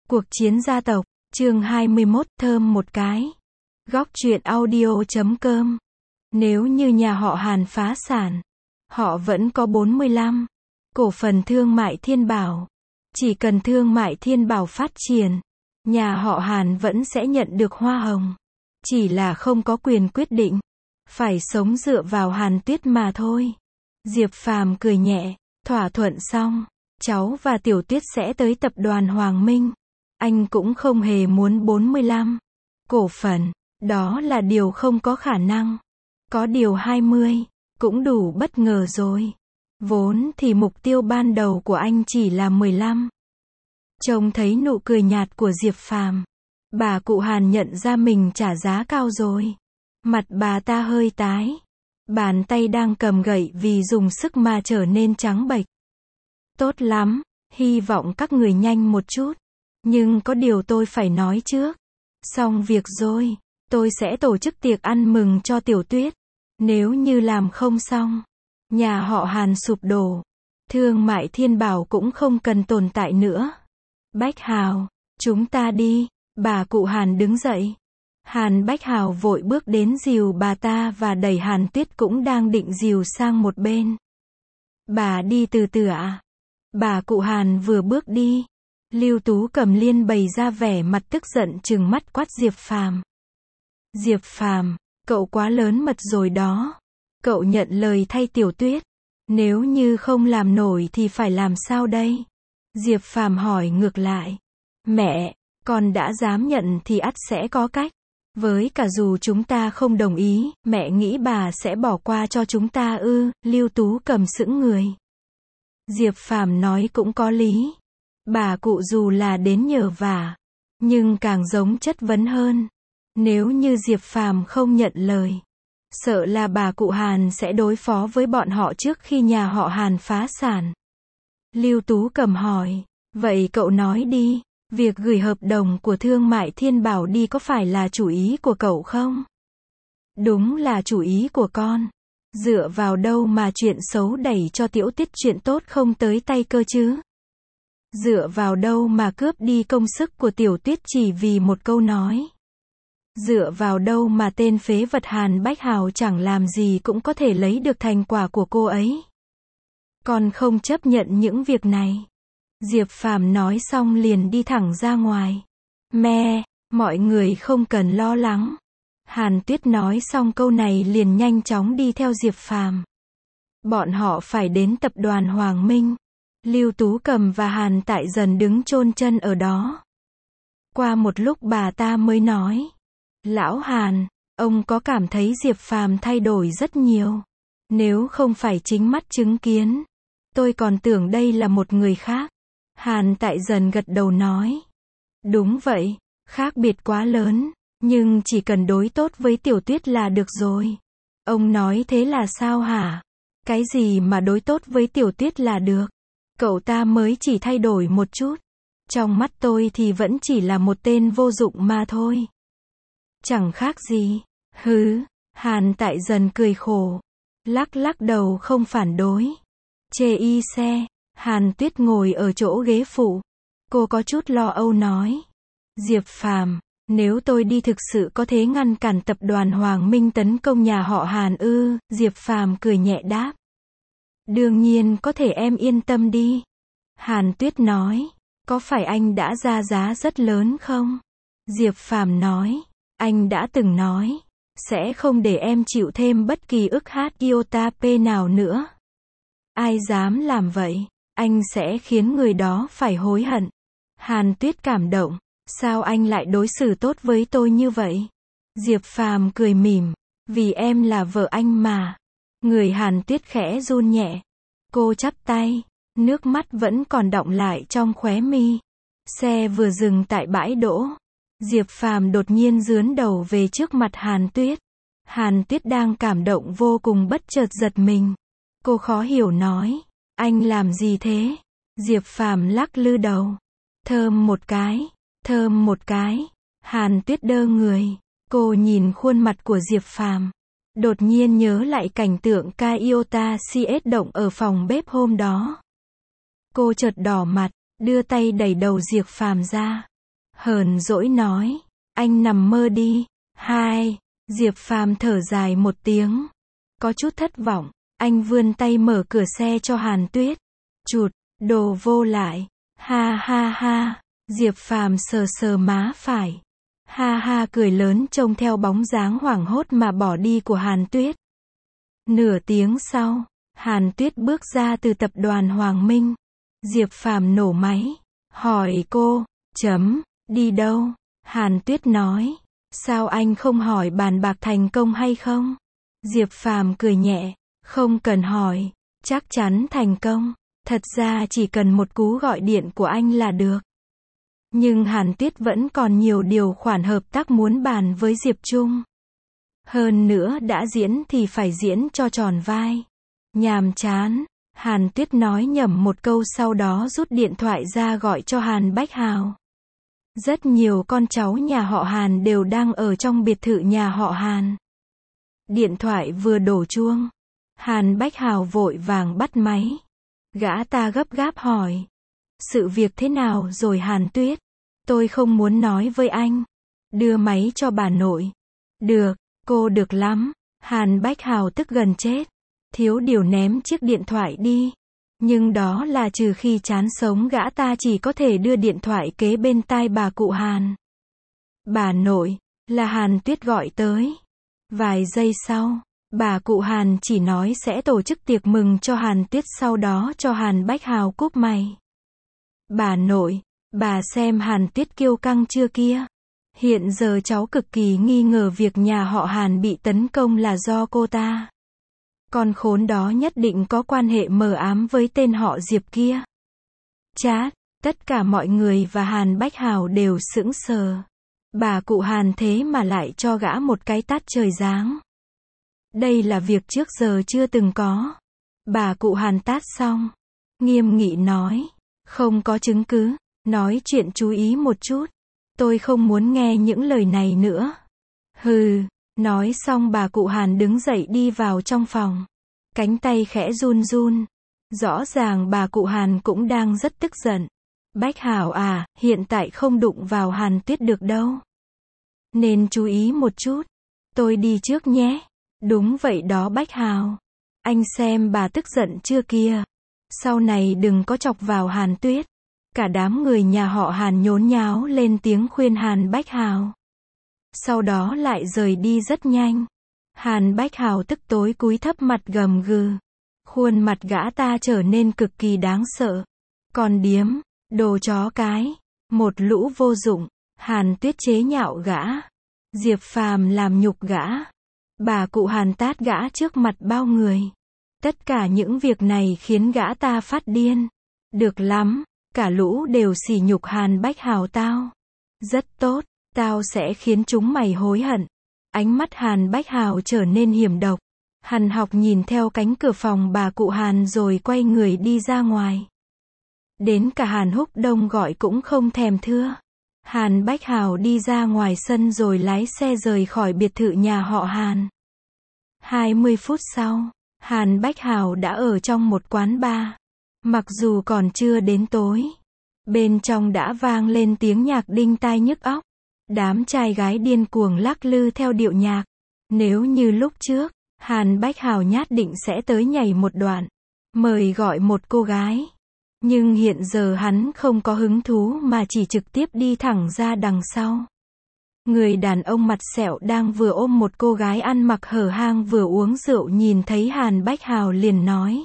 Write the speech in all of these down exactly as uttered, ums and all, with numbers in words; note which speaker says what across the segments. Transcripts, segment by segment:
Speaker 1: Cuộc chiến gia tộc, chương hai mươi mốt, thơm một cái. Góc truyện audio chấm com. Nếu như nhà họ Hàn phá sản, họ vẫn có bốn mươi lăm cổ phần thương mại Thiên Bảo. Chỉ cần thương mại Thiên Bảo phát triển, nhà họ Hàn vẫn sẽ nhận được hoa hồng. Chỉ là không có quyền quyết định, phải sống dựa vào Hàn Tuyết mà thôi. Diệp Phàm cười nhẹ, thỏa thuận xong, cháu và Tiểu Tuyết sẽ tới tập đoàn Hoàng Minh. Anh cũng không hề muốn bốn mươi lăm cổ phần, đó là điều không có khả năng. Có điều hai mươi, cũng đủ bất ngờ rồi. Vốn thì mục tiêu ban đầu của anh chỉ là mười lăm. Trông thấy nụ cười nhạt của Diệp Phàm, bà cụ Hàn nhận ra mình trả giá cao rồi. Mặt bà ta hơi tái, bàn tay đang cầm gậy vì dùng sức mà trở nên trắng bệch. Tốt lắm, hy vọng các người nhanh một chút. Nhưng có điều tôi phải nói trước. Xong việc rồi, tôi sẽ tổ chức tiệc ăn mừng cho Tiểu Tuyết. Nếu như làm không xong, nhà họ Hàn sụp đổ, thương mại Thiên Bảo cũng không cần tồn tại nữa. Bách Hào, chúng ta đi. Bà cụ Hàn đứng dậy. Hàn Bách Hào vội bước đến dìu bà ta và đẩy Hàn Tuyết cũng đang định dìu sang một bên. Bà đi từ từ ạ. Bà cụ Hàn vừa bước đi, Lưu Tú Cầm liên bày ra vẻ mặt tức giận trừng mắt quát Diệp Phàm. Diệp Phàm, cậu quá lớn mật rồi đó. Cậu nhận lời thay Tiểu Tuyết. Nếu như không làm nổi thì phải làm sao đây? Diệp Phàm hỏi ngược lại. Mẹ, con đã dám nhận thì ắt sẽ có cách. Với cả dù chúng ta không đồng ý, mẹ nghĩ bà sẽ bỏ qua cho chúng ta ư? Lưu Tú Cầm sững người. Diệp Phàm nói cũng có lý. Bà cụ dù là đến nhờ vả, nhưng càng giống chất vấn hơn. Nếu như Diệp Phàm không nhận lời, sợ là bà cụ Hàn sẽ đối phó với bọn họ trước khi nhà họ Hàn phá sản. Lưu Tú Cầm hỏi, vậy cậu nói đi, việc gửi hợp đồng của thương mại Thiên Bảo đi có phải là chủ ý của cậu không? Đúng là chủ ý của con. Dựa vào đâu mà chuyện xấu đẩy cho Tiểu Tuyết chuyện tốt không tới tay cơ chứ? Dựa vào đâu mà cướp đi công sức của Tiểu Tuyết chỉ vì một câu nói? Dựa vào đâu mà tên phế vật Hàn Bách Hào chẳng làm gì cũng có thể lấy được thành quả của cô ấy? Con không chấp nhận những việc này. Diệp Phàm nói xong liền đi thẳng ra ngoài. Mẹ, mọi người không cần lo lắng. Hàn Tuyết nói xong câu này liền nhanh chóng đi theo Diệp Phàm. Bọn họ phải đến tập đoàn Hoàng Minh. Lưu Tú Cầm và Hàn Tại Dần đứng chôn chân ở đó. Qua một lúc bà ta mới nói. Lão Hàn, ông có cảm thấy Diệp Phàm thay đổi rất nhiều? Nếu không phải chính mắt chứng kiến, tôi còn tưởng đây là một người khác. Hàn Tại Dần gật đầu nói. Đúng vậy, khác biệt quá lớn, nhưng chỉ cần đối tốt với Tiểu Tuyết là được rồi. Ông nói thế là sao hả? Cái gì mà đối tốt với Tiểu Tuyết là được? Cậu ta mới chỉ thay đổi một chút. Trong mắt tôi thì vẫn chỉ là một tên vô dụng mà thôi. Chẳng khác gì. Hứ, Hàn Tại Dần cười khổ. Lắc lắc đầu không phản đối. Chê y xe, Hàn Tuyết ngồi ở chỗ ghế phụ. Cô có chút lo âu nói. Diệp Phàm, nếu tôi đi thực sự có thể ngăn cản tập đoàn Hoàng Minh tấn công nhà họ Hàn ư? Diệp Phàm cười nhẹ đáp. Đương nhiên có thể, em yên tâm đi. Hàn Tuyết nói. Có phải anh đã ra giá rất lớn không? Diệp Phàm nói. Anh đã từng nói, sẽ không để em chịu thêm bất kỳ ức hát iota p nào nữa. Ai dám làm vậy, anh sẽ khiến người đó phải hối hận. Hàn Tuyết cảm động. Sao anh lại đối xử tốt với tôi như vậy? Diệp Phàm cười mỉm. Vì em là vợ anh mà. Người Hàn Tuyết khẽ run nhẹ. Cô chắp tay, nước mắt vẫn còn đọng lại trong khóe mi. Xe vừa dừng tại bãi đỗ. Diệp Phàm đột nhiên dướn đầu về trước mặt Hàn Tuyết. Hàn Tuyết đang cảm động vô cùng bất chợt giật mình. Cô khó hiểu nói. Anh làm gì thế? Diệp Phàm lắc lư đầu. Thơm một cái. Thơm một cái. Hàn Tuyết đơ người. Cô nhìn khuôn mặt của Diệp Phàm. Đột nhiên nhớ lại cảnh tượng ca iota xê ét động ở phòng bếp hôm đó. Cô chợt đỏ mặt, đưa tay đẩy đầu Diệp Phàm ra. hờn dỗi nói, anh nằm mơ đi. Hai, Diệp Phàm thở dài một tiếng, có chút thất vọng, anh vươn tay mở cửa xe cho Hàn Tuyết. Chụt, đồ vô lại. Ha ha ha, Diệp Phàm sờ sờ má phải. Ha ha cười lớn trông theo bóng dáng hoảng hốt mà bỏ đi của Hàn Tuyết. Nửa tiếng sau, Hàn Tuyết bước ra từ tập đoàn Hoàng Minh. Diệp Phàm nổ máy, hỏi cô, chấm, đi đâu? Hàn Tuyết nói, sao anh không hỏi bàn bạc thành công hay không? Diệp Phàm cười nhẹ, không cần hỏi, chắc chắn thành công. Thật ra chỉ cần một cú gọi điện của anh là được. Nhưng Hàn Tuyết vẫn còn nhiều điều khoản hợp tác muốn bàn với Diệp Trung. Hơn nữa đã diễn thì phải diễn cho tròn vai. Nhàm chán, Hàn Tuyết nói nhẩm một câu sau đó rút điện thoại ra gọi cho Hàn Bách Hào. Rất nhiều con cháu nhà họ Hàn đều đang ở trong biệt thự nhà họ Hàn. Điện thoại vừa đổ chuông, Hàn Bách Hào vội vàng bắt máy. Gã ta gấp gáp hỏi, sự việc thế nào rồi Hàn Tuyết? Tôi không muốn nói với anh. Đưa máy cho bà nội. Được, cô được lắm. Hàn Bách Hào tức gần chết. Thiếu điều ném chiếc điện thoại đi. Nhưng đó là trừ khi chán sống gã ta chỉ có thể đưa điện thoại kế bên tai bà cụ Hàn. Bà nội, là Hàn Tuyết gọi tới. Vài giây sau, bà cụ Hàn chỉ nói sẽ tổ chức tiệc mừng cho Hàn Tuyết sau đó cho Hàn Bách Hào cúp mày. Bà nội, bà xem Hàn Tuyết kiêu căng chưa kia? Hiện giờ cháu cực kỳ nghi ngờ việc nhà họ Hàn bị tấn công là do cô ta. Con khốn đó nhất định có quan hệ mờ ám với tên họ Diệp kia. Chát, tất cả mọi người và Hàn Bách Hào đều sững sờ. Bà cụ Hàn thế mà lại cho gã một cái tát trời giáng. Đây là việc trước giờ chưa từng có. Bà cụ Hàn tát xong, nghiêm nghị nói, không có chứng cứ, nói chuyện chú ý một chút. Tôi không muốn nghe những lời này nữa. Hừ, nói xong bà cụ Hàn đứng dậy đi vào trong phòng. Cánh tay khẽ run run. Rõ ràng bà cụ Hàn cũng đang rất tức giận. Bách Hào à, hiện tại không đụng vào Hàn Tuyết được đâu. Nên chú ý một chút. Tôi đi trước nhé. Đúng vậy đó Bách Hào. Anh xem bà tức giận chưa kia. Sau này đừng có chọc vào Hàn Tuyết. Cả đám người nhà họ Hàn nhốn nháo lên tiếng khuyên Hàn Bách Hào. Sau đó lại rời đi rất nhanh. Hàn Bách Hào tức tối cúi thấp mặt gầm gừ. Khuôn mặt gã ta trở nên cực kỳ đáng sợ. Còn điếm, đồ chó cái, một lũ vô dụng. Hàn Tuyết chế nhạo gã. Diệp Phàm làm nhục gã. Bà cụ Hàn tát gã trước mặt bao người. Tất cả những việc này khiến gã ta phát điên. Được lắm, cả lũ đều sỉ nhục Hàn Bách Hào tao. Rất tốt, tao sẽ khiến chúng mày hối hận. Ánh mắt Hàn Bách Hào trở nên hiểm độc. Hàn Học nhìn theo cánh cửa phòng bà cụ Hàn rồi quay người đi ra ngoài. Đến cả Hàn Húc Đông gọi cũng không thèm thưa. Hàn Bách Hào đi ra ngoài sân rồi lái xe rời khỏi biệt thự nhà họ Hàn. hai mươi phút sau, Hàn Bách Hào đã ở trong một quán bar. Mặc dù còn chưa đến tối, bên trong đã vang lên tiếng nhạc đinh tai nhức óc. Đám trai gái điên cuồng lắc lư theo điệu nhạc. Nếu như lúc trước, Hàn Bách Hào nhát định sẽ tới nhảy một đoạn, mời gọi một cô gái. Nhưng hiện giờ hắn không có hứng thú mà chỉ trực tiếp đi thẳng ra đằng sau. Người đàn ông mặt sẹo đang vừa ôm một cô gái ăn mặc hở hang vừa uống rượu nhìn thấy Hàn Bách Hào liền nói.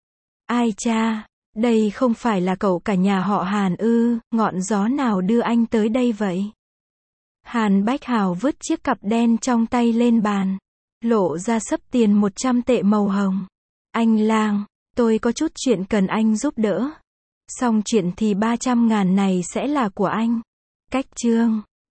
Speaker 1: Ai cha, đây không phải là cậu cả nhà họ Hàn ư, ngọn gió nào đưa anh tới đây vậy? Hàn Bách Hào vứt chiếc cặp đen trong tay lên bàn, lộ ra xấp tiền một trăm tệ màu hồng. Anh lang, tôi có chút chuyện cần anh giúp đỡ. Xong chuyện thì ba trăm ngàn này sẽ là của anh. Cách chương